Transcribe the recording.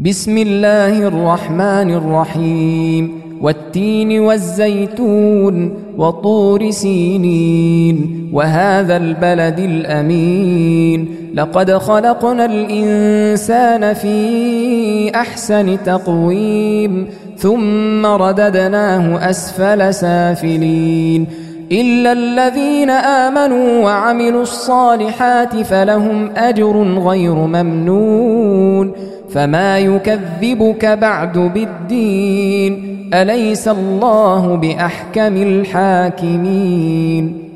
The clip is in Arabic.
بسم الله الرحمن الرحيم والتين والزيتون وطور سينين وهذا البلد الأمين لقد خلقنا الإنسان في أحسن تقويم ثم رددناه أسفل سافلين إلا الذين آمنوا وعملوا الصالحات فلهم أجر غير ممنون فما يكذبك بعد بالدين أليس الله بأحكم الحاكمين